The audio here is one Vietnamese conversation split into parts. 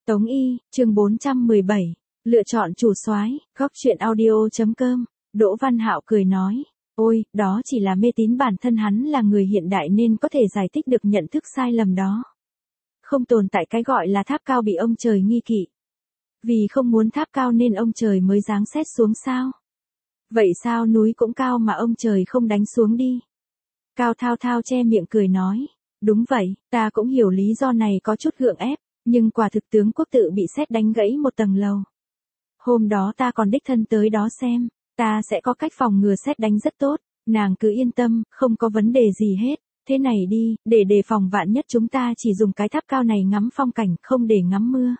Tống Y, chương 417, lựa chọn chủ soái, góc truyện audio.com, Đỗ Văn Hạo cười nói, ôi, đó chỉ là mê tín bản thân hắn là người hiện đại nên có thể giải thích được nhận thức sai lầm đó. Không tồn tại cái gọi là tháp cao bị ông trời nghi kỵ. Vì không muốn tháp cao nên ông trời mới giáng sét xuống sao? Vậy sao núi cũng cao mà ông trời không đánh xuống đi? Cao Thao Thao che miệng cười nói, đúng vậy, ta cũng hiểu lý do này có chút gượng ép, nhưng quả thực tướng quốc tự bị sét đánh gãy một tầng lầu. Hôm đó ta còn đích thân tới đó xem, ta sẽ có cách phòng ngừa sét đánh rất tốt, nàng cứ yên tâm, không có vấn đề gì hết. Thế này đi, để đề phòng vạn nhất chúng ta chỉ dùng cái tháp cao này ngắm phong cảnh, không để ngắm mưa.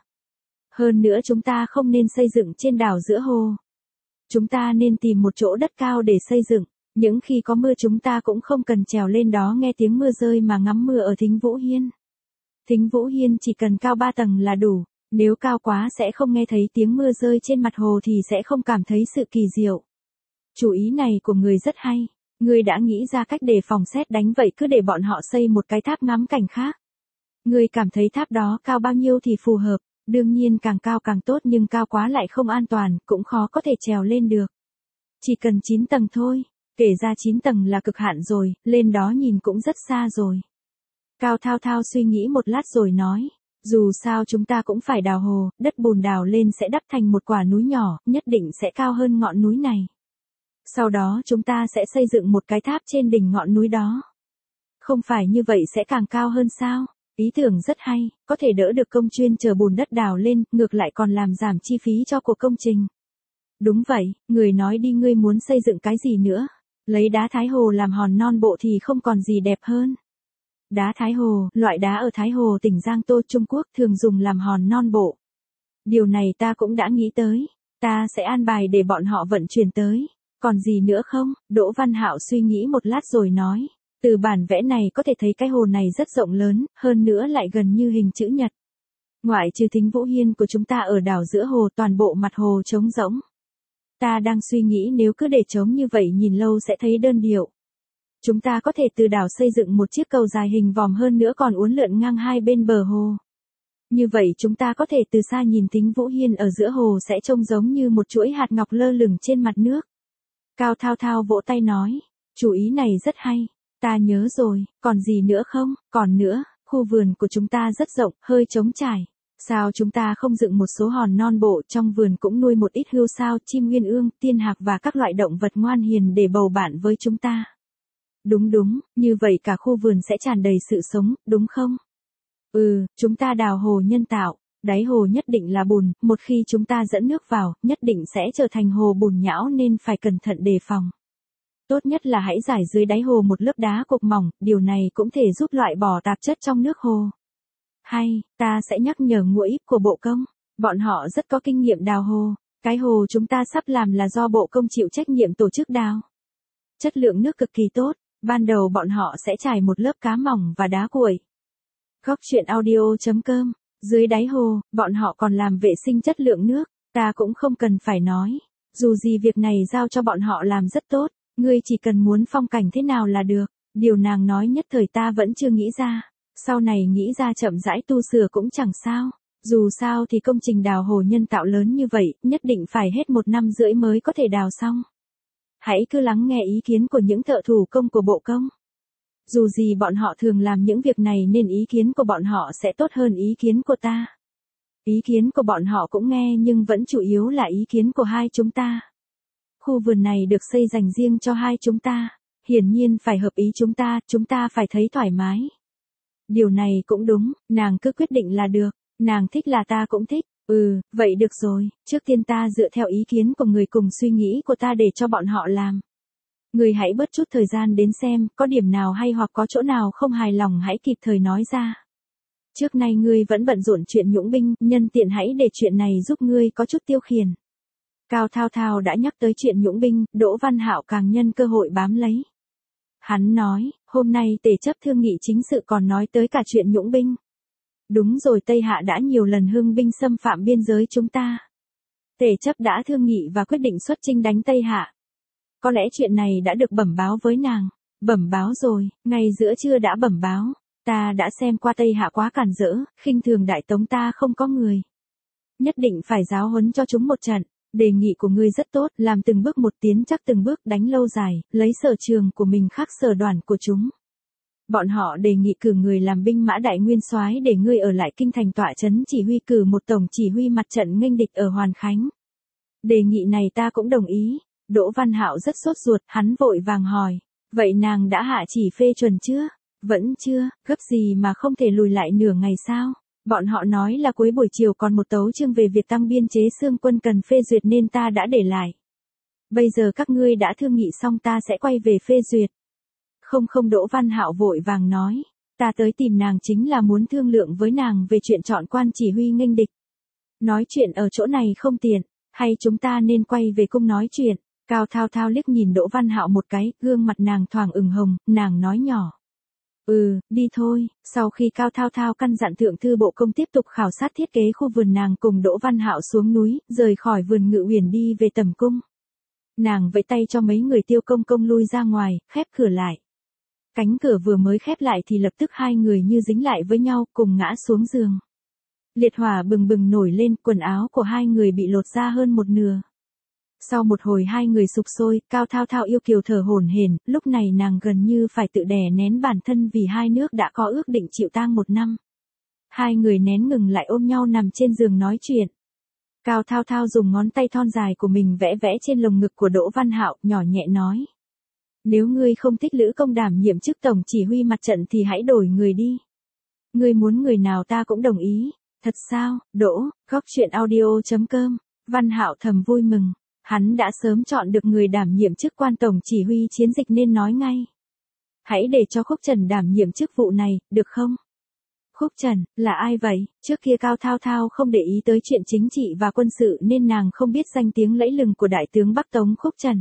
Hơn nữa chúng ta không nên xây dựng trên đảo giữa hồ. Chúng ta nên tìm một chỗ đất cao để xây dựng, những khi có mưa chúng ta cũng không cần trèo lên đó nghe tiếng mưa rơi mà ngắm mưa ở Thính Vũ Hiên. Thính Vũ Hiên chỉ cần cao 3 tầng là đủ, nếu cao quá sẽ không nghe thấy tiếng mưa rơi trên mặt hồ thì sẽ không cảm thấy sự kỳ diệu. Chủ ý này của người rất hay, người đã nghĩ ra cách đề phòng sét đánh vậy cứ để bọn họ xây một cái tháp ngắm cảnh khác. Người cảm thấy tháp đó cao bao nhiêu thì phù hợp, đương nhiên càng cao càng tốt nhưng cao quá lại không an toàn, cũng khó có thể trèo lên được. Chỉ cần 9 tầng thôi, kể ra 9 tầng là cực hạn rồi, lên đó nhìn cũng rất xa rồi. Cao Thao Thao suy nghĩ một lát rồi nói, dù sao chúng ta cũng phải đào hồ, đất bùn đào lên sẽ đắp thành một quả núi nhỏ, nhất định sẽ cao hơn ngọn núi này. Sau đó chúng ta sẽ xây dựng một cái tháp trên đỉnh ngọn núi đó. Không phải như vậy sẽ càng cao hơn sao? Ý tưởng rất hay, có thể đỡ được công chuyên chở bùn đất đào lên, ngược lại còn làm giảm chi phí cho cuộc công trình. Đúng vậy, người nói đi ngươi muốn xây dựng cái gì nữa? Lấy đá Thái Hồ làm hòn non bộ thì không còn gì đẹp hơn. Đá Thái Hồ, loại đá ở Thái Hồ tỉnh Giang Tô Trung Quốc thường dùng làm hòn non bộ. Điều này ta cũng đã nghĩ tới, ta sẽ an bài để bọn họ vận chuyển tới. Còn gì nữa không? Đỗ Văn Hạo suy nghĩ một lát rồi nói, từ bản vẽ này có thể thấy cái hồ này rất rộng lớn, hơn nữa lại gần như hình chữ nhật. Ngoại trừ Thính Vũ Hiên của chúng ta ở đảo giữa hồ toàn bộ mặt hồ trống rỗng. Ta đang suy nghĩ nếu cứ để trống như vậy nhìn lâu sẽ thấy đơn điệu. Chúng ta có thể từ đảo xây dựng một chiếc cầu dài hình vòm hơn nữa còn uốn lượn ngang hai bên bờ hồ. Như vậy chúng ta có thể từ xa nhìn Thính Vũ Hiên ở giữa hồ sẽ trông giống như một chuỗi hạt ngọc lơ lửng trên mặt nước. Cao Thao Thao vỗ tay nói, chủ ý này rất hay, ta nhớ rồi, còn gì nữa không? Còn nữa, khu vườn của chúng ta rất rộng, hơi trống trải. Sao chúng ta không dựng một số hòn non bộ trong vườn cũng nuôi một ít hươu sao, chim uyên ương, tiên hạc và các loại động vật ngoan hiền để bầu bạn với chúng ta? Đúng, như vậy cả khu vườn sẽ tràn đầy sự sống, đúng không? Chúng ta đào hồ nhân tạo, đáy hồ nhất định là bùn, một khi chúng ta dẫn nước vào, nhất định sẽ trở thành hồ bùn nhão nên phải cẩn thận đề phòng. Tốt nhất là hãy rải dưới đáy hồ một lớp đá cục mỏng, điều này cũng thể giúp loại bỏ tạp chất trong nước hồ. Hay, ta sẽ nhắc nhở ngũ íp của bộ công, bọn họ rất có kinh nghiệm đào hồ, cái hồ chúng ta sắp làm là do bộ công chịu trách nhiệm tổ chức đào. Chất lượng nước cực kỳ tốt, ban đầu bọn họ sẽ trải một lớp cá mỏng và đá cuội. Góc truyện audio.com, dưới đáy hồ, bọn họ còn làm vệ sinh chất lượng nước, ta cũng không cần phải nói. Dù gì việc này giao cho bọn họ làm rất tốt, ngươi chỉ cần muốn phong cảnh thế nào là được. Điều nàng nói nhất thời ta vẫn chưa nghĩ ra, sau này nghĩ ra chậm rãi tu sửa cũng chẳng sao. Dù sao thì công trình đào hồ nhân tạo lớn như vậy, nhất định phải hết 1 năm rưỡi mới có thể đào xong. Hãy cứ lắng nghe ý kiến của những thợ thủ công của bộ công. Dù gì bọn họ thường làm những việc này nên ý kiến của bọn họ sẽ tốt hơn ý kiến của ta. Ý kiến của bọn họ cũng nghe nhưng vẫn chủ yếu là ý kiến của hai chúng ta. Khu vườn này được xây dành riêng cho hai chúng ta, hiển nhiên phải hợp ý chúng ta phải thấy thoải mái. Điều này cũng đúng, nàng cứ quyết định là được, nàng thích là ta cũng thích. Vậy được rồi, trước tiên ta dựa theo ý kiến của người cùng suy nghĩ của ta để cho bọn họ làm. Người hãy bớt chút thời gian đến xem, có điểm nào hay hoặc có chỗ nào không hài lòng hãy kịp thời nói ra. Trước nay ngươi vẫn bận rộn chuyện nhũng binh, nhân tiện hãy để chuyện này giúp ngươi có chút tiêu khiển. Cao Thao Thao đã nhắc tới chuyện nhũng binh, Đỗ Văn Hạo càng nhân cơ hội bám lấy. Hắn nói, hôm nay tề chấp thương nghị chính sự còn nói tới cả chuyện nhũng binh. Đúng rồi, Tây Hạ đã nhiều lần hưng binh xâm phạm biên giới chúng ta. Tề chấp đã thương nghị và quyết định xuất chinh đánh Tây Hạ. Có lẽ chuyện này đã được bẩm báo với nàng. Bẩm báo rồi, ngay giữa trưa đã bẩm báo. Ta đã xem qua Tây Hạ quá cản rỡ, khinh thường Đại Tống ta không có người. Nhất định phải giáo huấn cho chúng một trận. Đề nghị của ngươi rất tốt, làm từng bước một tiến chắc từng bước đánh lâu dài, lấy sở trường của mình khắc sở đoàn của chúng. Bọn họ đề nghị cử người làm binh mã đại nguyên soái để ngươi ở lại kinh thành tọa trấn chỉ huy, cử một tổng chỉ huy mặt trận nghênh địch ở Hoàn Khánh. Đề nghị này ta cũng đồng ý. Đỗ Văn Hạo rất sốt ruột, hắn vội vàng hỏi. Vậy nàng đã hạ chỉ phê chuẩn chưa? Vẫn chưa, gấp gì mà không thể lùi lại nửa ngày sao? Bọn họ nói là cuối buổi chiều còn một tấu chương về việc tăng biên chế xương quân cần phê duyệt nên ta đã để lại. Bây giờ các ngươi đã thương nghị xong ta sẽ quay về phê duyệt. Không, Đỗ Văn Hạo vội vàng nói. Ta tới tìm nàng chính là muốn thương lượng với nàng về chuyện chọn quan chỉ huy nghênh địch. Nói chuyện ở chỗ này không tiện, hay chúng ta nên quay về cung nói chuyện. Cao Thao Thao liếc nhìn Đỗ Văn Hạo một cái, gương mặt nàng thoáng ửng hồng, nàng nói nhỏ. Đi thôi. Sau khi Cao Thao Thao căn dặn thượng thư bộ công tiếp tục khảo sát thiết kế khu vườn, nàng cùng Đỗ Văn Hạo xuống núi, rời khỏi vườn Ngự Uyển đi về tầm cung. Nàng vẫy tay cho mấy người Tiêu Công Công lui ra ngoài, khép cửa lại. Cánh cửa vừa mới khép lại thì lập tức hai người như dính lại với nhau, cùng ngã xuống giường. Liệt hỏa bừng bừng nổi lên, quần áo của hai người bị lột ra hơn một nửa. Sau một hồi hai người sục sôi, Cao Thao Thao yêu kiều thở hổn hển, lúc này nàng gần như phải tự đè nén bản thân vì hai nước đã có ước định chịu tang 1 năm. Hai người nén ngừng lại ôm nhau nằm trên giường nói chuyện. Cao Thao Thao dùng ngón tay thon dài của mình vẽ vẽ trên lồng ngực của Đỗ Văn Hạo, nhỏ nhẹ nói. Nếu ngươi không thích Lữ Công đảm nhiệm chức tổng chỉ huy mặt trận thì hãy đổi người đi. Ngươi muốn người nào ta cũng đồng ý. Thật sao? Đỗ, góc chuyện audio.com. Văn Hạo thầm vui mừng. Hắn đã sớm chọn được người đảm nhiệm chức quan tổng chỉ huy chiến dịch nên nói ngay. Hãy để cho Khúc Trần đảm nhiệm chức vụ này, được không? Khúc Trần, là ai vậy? Trước kia Cao Thao Thao không để ý tới chuyện chính trị và quân sự nên nàng không biết danh tiếng lẫy lừng của Đại tướng Bắc Tống Khúc Trần.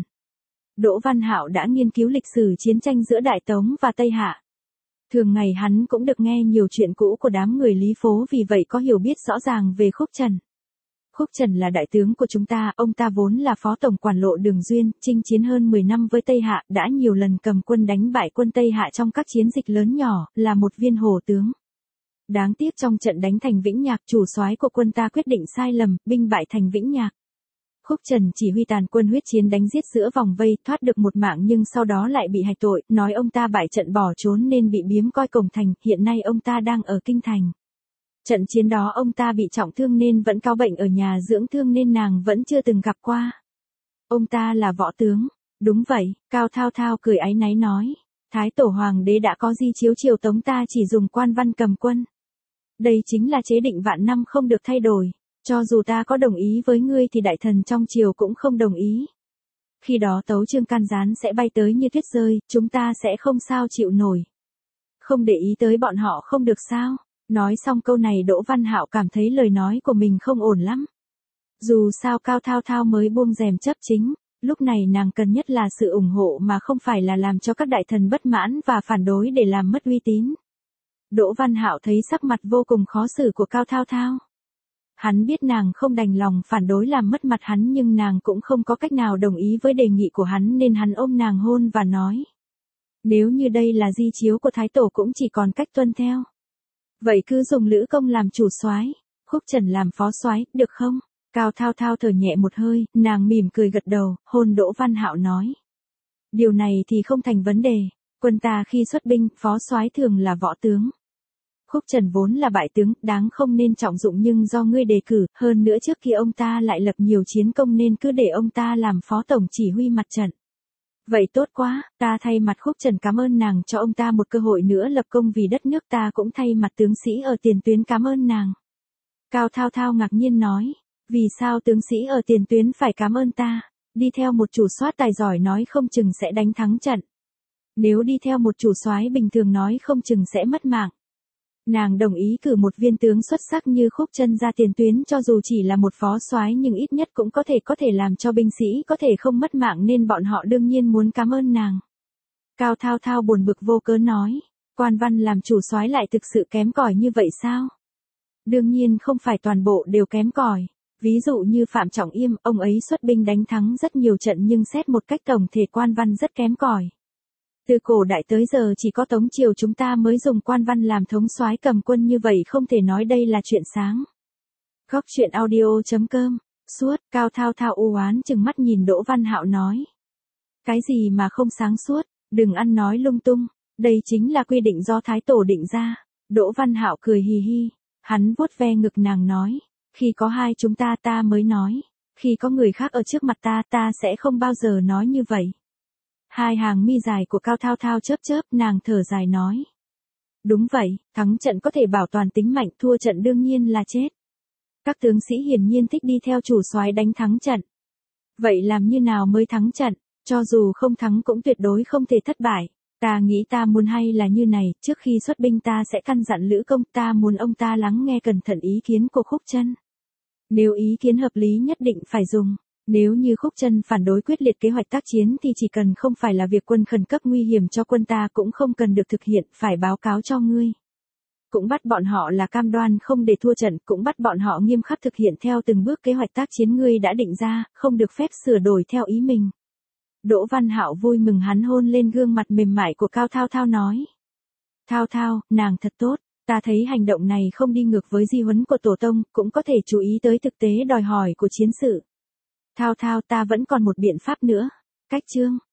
Đỗ Văn Hạo đã nghiên cứu lịch sử chiến tranh giữa Đại Tống và Tây Hạ. Thường ngày hắn cũng được nghe nhiều chuyện cũ của đám người Lý Phố, vì vậy có hiểu biết rõ ràng về Khúc Trần. Khúc Trần là đại tướng của chúng ta, ông ta vốn là phó tổng quản lộ Đường Duyên, chinh chiến hơn 10 năm với Tây Hạ, đã nhiều lần cầm quân đánh bại quân Tây Hạ trong các chiến dịch lớn nhỏ, là một viên hổ tướng. Đáng tiếc trong trận đánh thành Vĩnh Nhạc, chủ soái của quân ta quyết định sai lầm, binh bại thành Vĩnh Nhạc. Khúc Trần chỉ huy tàn quân huyết chiến đánh giết giữa vòng vây, thoát được một mạng nhưng sau đó lại bị hạch tội, nói ông ta bại trận bỏ trốn nên bị biếm coi cổng thành, hiện nay ông ta đang ở kinh thành. Trận chiến đó ông ta bị trọng thương nên vẫn cao bệnh ở nhà dưỡng thương nên nàng vẫn chưa từng gặp qua. Ông ta là võ tướng. Đúng vậy, Cao Thao Thao cười áy náy nói. Thái tổ hoàng đế đã có di chiếu triều Tống, ta chỉ dùng quan văn cầm quân. Đây chính là chế định vạn năm không được thay đổi. Cho dù ta có đồng ý với ngươi thì đại thần trong triều cũng không đồng ý. Khi đó tấu chương can gián sẽ bay tới như tuyết rơi, chúng ta sẽ không sao chịu nổi. Không để ý tới bọn họ không được sao? Nói xong câu này Đỗ Văn Hạo cảm thấy lời nói của mình không ổn lắm. Dù sao Cao Thao Thao mới buông rèm chấp chính, lúc này nàng cần nhất là sự ủng hộ mà không phải là làm cho các đại thần bất mãn và phản đối để làm mất uy tín. Đỗ Văn Hạo thấy sắc mặt vô cùng khó xử của Cao Thao Thao. Hắn biết nàng không đành lòng phản đối làm mất mặt hắn nhưng nàng cũng không có cách nào đồng ý với đề nghị của hắn nên hắn ôm nàng hôn và nói. Nếu như đây là di chiếu của Thái Tổ cũng chỉ còn cách tuân theo. Vậy cứ dùng Lữ Công làm chủ soái, Khúc Trần làm phó soái, được không? Cao Thao Thao thở nhẹ một hơi, nàng mỉm cười gật đầu, hôn Đỗ Văn Hạo nói. Điều này thì không thành vấn đề, quân ta khi xuất binh, phó soái thường là võ tướng. Khúc Trần vốn là bại tướng, đáng không nên trọng dụng nhưng do ngươi đề cử, hơn nữa trước kia ông ta lại lập nhiều chiến công nên cứ để ông ta làm phó tổng chỉ huy mặt trận. Vậy tốt quá, ta thay mặt Khúc Trần cảm ơn nàng cho ông ta một cơ hội nữa lập công vì đất nước, ta cũng thay mặt tướng sĩ ở tiền tuyến cảm ơn nàng. Cao Thao Thao ngạc nhiên nói, vì sao tướng sĩ ở tiền tuyến phải cảm ơn ta, đi theo một chủ soái tài giỏi nói không chừng sẽ đánh thắng trận. Nếu đi theo một chủ soái bình thường nói không chừng sẽ mất mạng. Nàng đồng ý cử một viên tướng xuất sắc như Khúc Trân ra tiền tuyến cho dù chỉ là một phó soái nhưng ít nhất cũng có thể làm cho binh sĩ có thể không mất mạng nên bọn họ đương nhiên muốn cảm ơn nàng. Cao Thao Thao buồn bực vô cớ nói, quan văn làm chủ soái lại thực sự kém cỏi như vậy sao? Đương nhiên không phải toàn bộ đều kém cỏi. Ví dụ như Phạm Trọng Yêm, ông ấy xuất binh đánh thắng rất nhiều trận nhưng xét một cách tổng thể quan văn rất kém cỏi. Từ cổ đại tới giờ chỉ có Tống triều chúng ta mới dùng quan văn làm thống soái cầm quân như vậy, không thể nói đây là chuyện sáng. Góc chuyện audio.com. Suốt, Cao Thao Thao u oán chừng mắt nhìn Đỗ Văn Hạo nói. Cái gì mà không sáng suốt, đừng ăn nói lung tung, đây chính là quy định do Thái Tổ định ra. Đỗ Văn Hạo cười hì hì, hắn vuốt ve ngực nàng nói, khi có hai chúng ta mới nói, khi có người khác ở trước mặt ta sẽ không bao giờ nói như vậy. Hai hàng mi dài của Cao Thao Thao chớp chớp, nàng thở dài nói. Đúng vậy, thắng trận có thể bảo toàn tính mạnh, thua trận đương nhiên là chết. Các tướng sĩ hiển nhiên thích đi theo chủ soái đánh thắng trận. Vậy làm như nào mới thắng trận, cho dù không thắng cũng tuyệt đối không thể thất bại. Ta nghĩ ta muốn hay là như này, trước khi xuất binh ta sẽ căn dặn Lữ Công, ta muốn ông ta lắng nghe cẩn thận ý kiến của Khúc Chân. Nếu ý kiến hợp lý nhất định phải dùng. Nếu như Khúc Chân phản đối quyết liệt kế hoạch tác chiến thì chỉ cần không phải là việc quân khẩn cấp nguy hiểm cho quân ta cũng không cần được thực hiện, phải báo cáo cho ngươi. Cũng bắt bọn họ là cam đoan không để thua trận, cũng bắt bọn họ nghiêm khắc thực hiện theo từng bước kế hoạch tác chiến ngươi đã định ra, không được phép sửa đổi theo ý mình. Đỗ Văn Hạo vui mừng, hắn hôn lên gương mặt mềm mại của Cao Thao Thao nói. Thao Thao, nàng thật tốt, ta thấy hành động này không đi ngược với di huấn của Tổ tông, cũng có thể chú ý tới thực tế đòi hỏi của chiến sự. Thao Thao, ta vẫn còn một biện pháp nữa. Cách chương